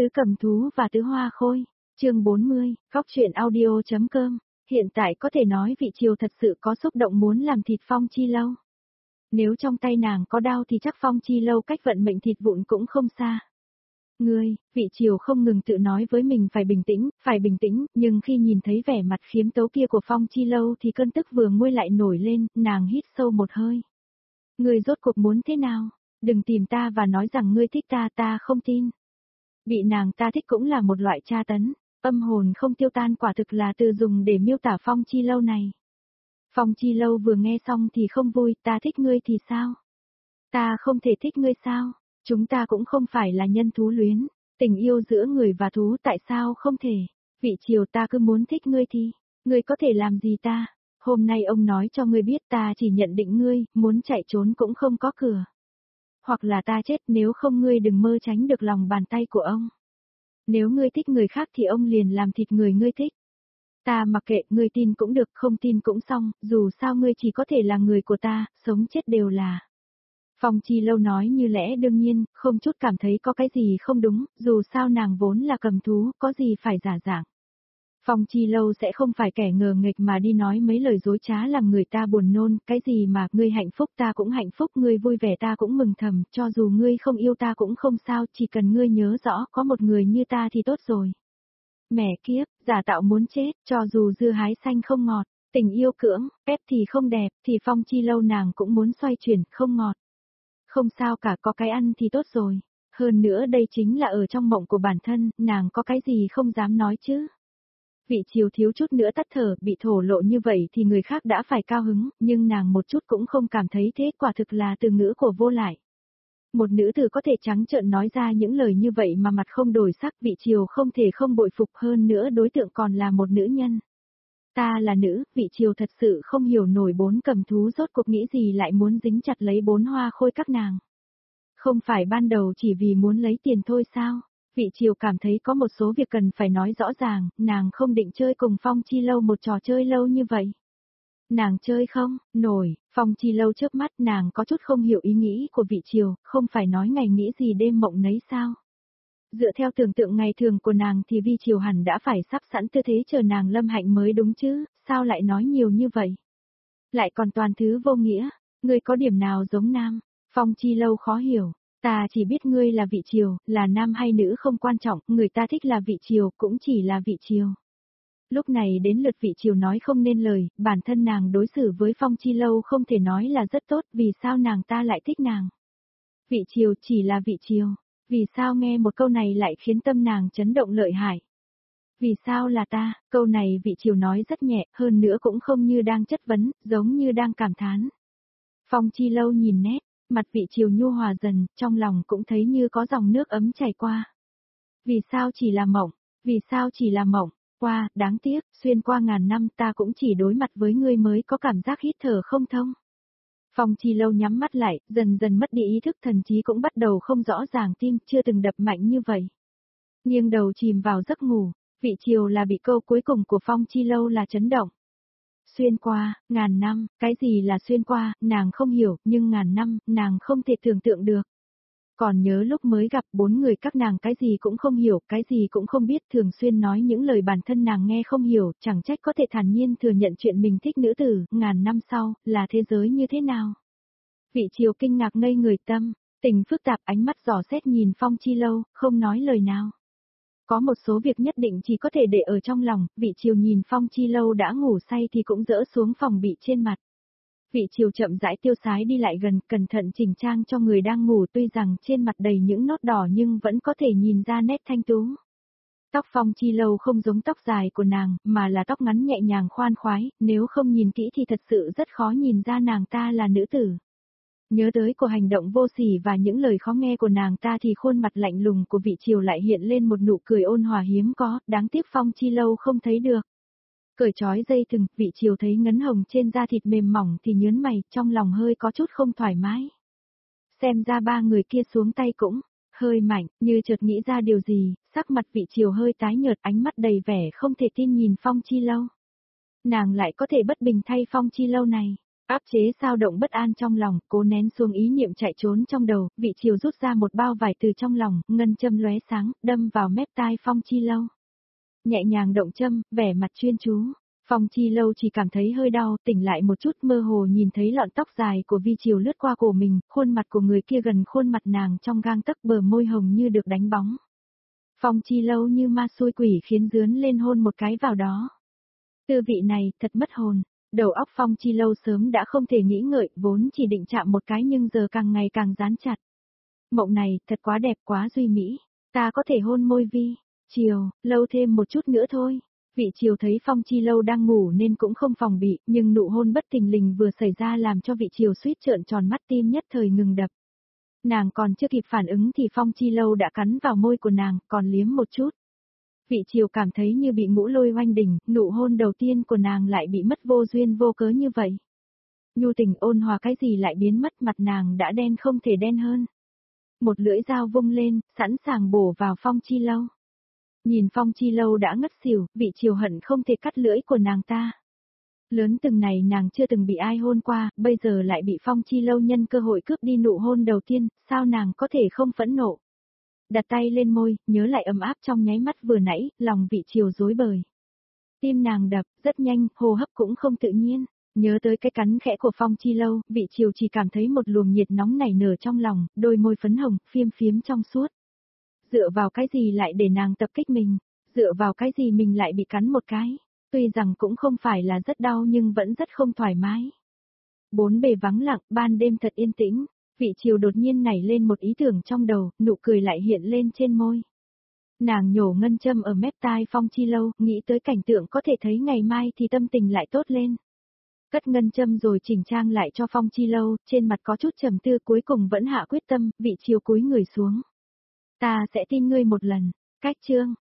Tứ cầm thú và tứ hoa khôi, chương 40, góc truyện audio.com, hiện tại có thể nói vị triều thật sự có xúc động muốn làm thịt Phong Chi Lâu. Nếu trong tay nàng có đao thì chắc Phong Chi Lâu cách vận mệnh thịt vụn cũng không xa. Vị triều không ngừng tự nói với mình phải bình tĩnh, nhưng khi nhìn thấy vẻ mặt khiếm tấu kia của Phong Chi Lâu thì cơn tức vừa nguôi lại nổi lên, nàng hít sâu một hơi. Ngươi rốt cuộc muốn thế nào? Đừng tìm ta và nói rằng ngươi thích ta, ta không tin. Bị nàng ta thích cũng là một loại tra tấn, âm hồn không tiêu tan quả thực là từ dùng để miêu tả Phong Chi Lâu này. Phong Chi Lâu vừa nghe xong thì không vui, ta thích ngươi thì sao? Ta không thể thích ngươi sao? Chúng ta cũng không phải là nhân thú luyến, tình yêu giữa người và thú tại sao không thể? Vị triều ta cứ muốn thích ngươi thì, ngươi có thể làm gì ta? Hôm nay ông nói cho ngươi biết ta chỉ nhận định ngươi, muốn chạy trốn cũng không có cửa. Hoặc là ta chết, nếu không ngươi đừng mơ tránh được lòng bàn tay của ông. Nếu ngươi thích người khác thì ông liền làm thịt người ngươi thích. Ta mặc kệ, ngươi tin cũng được, không tin cũng xong, dù sao ngươi chỉ có thể là người của ta, sống chết đều là. Phong Chi Lâu nói như lẽ đương nhiên, không chút cảm thấy có cái gì không đúng, dù sao nàng vốn là cầm thú, có gì phải giả dạng. Phong Chi Lâu sẽ không phải kẻ ngờ nghịch mà đi nói mấy lời dối trá làm người ta buồn nôn, cái gì mà ngươi hạnh phúc ta cũng hạnh phúc, ngươi vui vẻ ta cũng mừng thầm, cho dù ngươi không yêu ta cũng không sao, chỉ cần ngươi nhớ rõ có một người như ta thì tốt rồi. Mẹ kiếp, giả tạo muốn chết, cho dù dưa hái xanh không ngọt, tình yêu cưỡng, ép thì không đẹp, thì Phong Chi Lâu nàng cũng muốn xoay chuyển, không ngọt. Không sao cả, có cái ăn thì tốt rồi. Hơn nữa đây chính là ở trong mộng của bản thân, nàng có cái gì không dám nói chứ. Vị triều thiếu chút nữa tắt thở, bị thổ lộ như vậy thì người khác đã phải cao hứng, nhưng nàng một chút cũng không cảm thấy thế, quả thực là từ ngữ của vô lại. Một nữ tử có thể trắng trợn nói ra những lời như vậy mà mặt không đổi sắc, vị triều không thể không bội phục, hơn nữa đối tượng còn là một nữ nhân. Ta là nữ, vị triều thật sự không hiểu nổi bốn cầm thú rốt cuộc nghĩ gì lại muốn dính chặt lấy bốn hoa khôi các nàng. Không phải ban đầu chỉ vì muốn lấy tiền thôi sao? Vị triều cảm thấy có một số việc cần phải nói rõ ràng, nàng không định chơi cùng Phong Chi Lâu một trò chơi lâu như vậy. Nàng chơi không, nổi, Phong Chi Lâu chớp mắt, nàng có chút không hiểu ý nghĩ của vị triều, không phải nói ngày nghĩ gì đêm mộng nấy sao. Dựa theo tưởng tượng ngày thường của nàng thì vi triều hẳn đã phải sắp sẵn tư thế chờ nàng lâm hạnh mới đúng chứ, sao lại nói nhiều như vậy? Lại còn toàn thứ vô nghĩa, ngươi có điểm nào giống nam? Phong Chi Lâu khó hiểu. Ta chỉ biết ngươi là vị triều, là nam hay nữ không quan trọng, người ta thích là vị triều, cũng chỉ là vị triều. Lúc này đến lượt vị triều nói không nên lời, bản thân nàng đối xử với Phong Chi Lâu không thể nói là rất tốt, vì sao nàng ta lại thích nàng. Vị triều chỉ là vị triều, vì sao nghe một câu này lại khiến tâm nàng chấn động lợi hại. Vì sao là ta, câu này vị triều nói rất nhẹ, hơn nữa cũng không như đang chất vấn, giống như đang cảm thán. Phong Chi Lâu nhìn nét. Mặt vị triều nhu hòa dần, trong lòng cũng thấy như có dòng nước ấm chảy qua. Vì sao chỉ là mộng? Vì sao chỉ là mộng? Qua, đáng tiếc, xuyên qua ngàn năm ta cũng chỉ đối mặt với ngươi mới có cảm giác hít thở không thông. Phong Chi Lâu nhắm mắt lại, dần dần mất đi ý thức, thần trí cũng bắt đầu không rõ ràng, tim chưa từng đập mạnh như vậy. Nghiêng đầu chìm vào giấc ngủ, vị triều là bị câu cuối cùng của Phong Chi Lâu là chấn động. Xuyên qua, ngàn năm, cái gì là xuyên qua, nàng không hiểu, nhưng ngàn năm, nàng không thể tưởng tượng được. Còn nhớ lúc mới gặp bốn người các nàng cái gì cũng không hiểu, cái gì cũng không biết, thường xuyên nói những lời bản thân nàng nghe không hiểu, chẳng trách có thể thản nhiên thừa nhận chuyện mình thích nữ tử, ngàn năm sau, là thế giới như thế nào. Vị triều kinh ngạc ngây người tâm, tình phức tạp, ánh mắt dò xét nhìn Phong Chi Lâu, không nói lời nào. Có một số việc nhất định chỉ có thể để ở trong lòng, vị triều nhìn Phong Chi Lâu đã ngủ say thì cũng dỡ xuống phòng bị trên mặt. Vị triều chậm rãi tiêu sái đi lại gần, cẩn thận chỉnh trang cho người đang ngủ, tuy rằng trên mặt đầy những nốt đỏ nhưng vẫn có thể nhìn ra nét thanh tú. Tóc Phong Chi Lâu không giống tóc dài của nàng, mà là tóc ngắn nhẹ nhàng khoan khoái, nếu không nhìn kỹ thì thật sự rất khó nhìn ra nàng ta là nữ tử. Nhớ tới của hành động vô sỉ và những lời khó nghe của nàng ta thì khuôn mặt lạnh lùng của vị triều lại hiện lên một nụ cười ôn hòa hiếm có, đáng tiếc Phong Chi Lâu không thấy được. Cởi trói dây thừng, vị triều thấy ngấn hồng trên da thịt mềm mỏng thì nhớn mày, trong lòng hơi có chút không thoải mái. Xem ra ba người kia xuống tay cũng hơi mạnh, như chợt nghĩ ra điều gì, sắc mặt vị triều hơi tái nhợt, ánh mắt đầy vẻ không thể tin nhìn Phong Chi Lâu. Nàng lại có thể bất bình thay Phong Chi Lâu này. Áp chế dao động bất an trong lòng, cố nén xuống ý niệm chạy trốn trong đầu, Vị Chiều rút ra một bao vải từ trong lòng, ngân châm lóe sáng, đâm vào mép tai Phong Chi Lâu. Nhẹ nhàng động châm, vẻ mặt chuyên chú. Phong Chi Lâu chỉ cảm thấy hơi đau, tỉnh lại một chút mơ hồ nhìn thấy lọn tóc dài của Vi Chiều lướt qua cổ mình, khuôn mặt của người kia gần khuôn mặt nàng trong gang tấc, bờ môi hồng như được đánh bóng. Phong Chi Lâu như ma xui quỷ khiến dướn lên hôn một cái vào đó. Tư vị này thật mất hồn. Đầu óc Phong Chi Lâu sớm đã không thể nghĩ ngợi, vốn chỉ định chạm một cái nhưng giờ càng ngày càng dán chặt. Mộng này thật quá đẹp, quá duy mỹ. Ta có thể hôn môi Vi Chiều, lâu thêm một chút nữa thôi. Vị Chiều thấy Phong Chi Lâu đang ngủ nên cũng không phòng bị, nhưng nụ hôn bất thình lình vừa xảy ra làm cho Vị Chiều suýt trợn tròn mắt, tim nhất thời ngừng đập. Nàng còn chưa kịp phản ứng thì Phong Chi Lâu đã cắn vào môi của nàng, còn liếm một chút. Vị Chiều cảm thấy như bị ngũ lôi oanh đỉnh, nụ hôn đầu tiên của nàng lại bị mất vô duyên vô cớ như vậy. Nhu tình ôn hòa cái gì lại biến mất, mặt nàng đã đen không thể đen hơn. Một lưỡi dao vung lên, sẵn sàng bổ vào Phong Chi Lâu. Nhìn Phong Chi Lâu đã ngất xỉu, Vị Chiều hận không thể cắt lưỡi của nàng ta. Lớn từng này nàng chưa từng bị ai hôn qua, bây giờ lại bị Phong Chi Lâu nhân cơ hội cướp đi nụ hôn đầu tiên, sao nàng có thể không phẫn nộ. Đặt tay lên môi, nhớ lại ấm áp trong nháy mắt vừa nãy, lòng Vị Chiều rối bời. Tim nàng đập, rất nhanh, hô hấp cũng không tự nhiên. Nhớ tới cái cắn khẽ của Phong Chi Lâu, Vị Chiều chỉ cảm thấy một luồng nhiệt nóng nảy nở trong lòng, đôi môi phấn hồng, phiếm phiếm trong suốt. Dựa vào cái gì lại để nàng tập kích mình? Dựa vào cái gì mình lại bị cắn một cái? Tuy rằng cũng không phải là rất đau nhưng vẫn rất không thoải mái. Bốn bề vắng lặng, ban đêm thật yên tĩnh. Vị Chiều đột nhiên nảy lên một ý tưởng trong đầu, nụ cười lại hiện lên trên môi. Nàng nhổ ngân châm ở mép tai Phong Chi Lâu, nghĩ tới cảnh tượng có thể thấy ngày mai thì tâm tình lại tốt lên. Cất ngân châm rồi chỉnh trang lại cho Phong Chi Lâu, trên mặt có chút trầm tư, cuối cùng vẫn hạ quyết tâm, Vị Chiều cúi người xuống. Ta sẽ tin ngươi một lần. Cách chương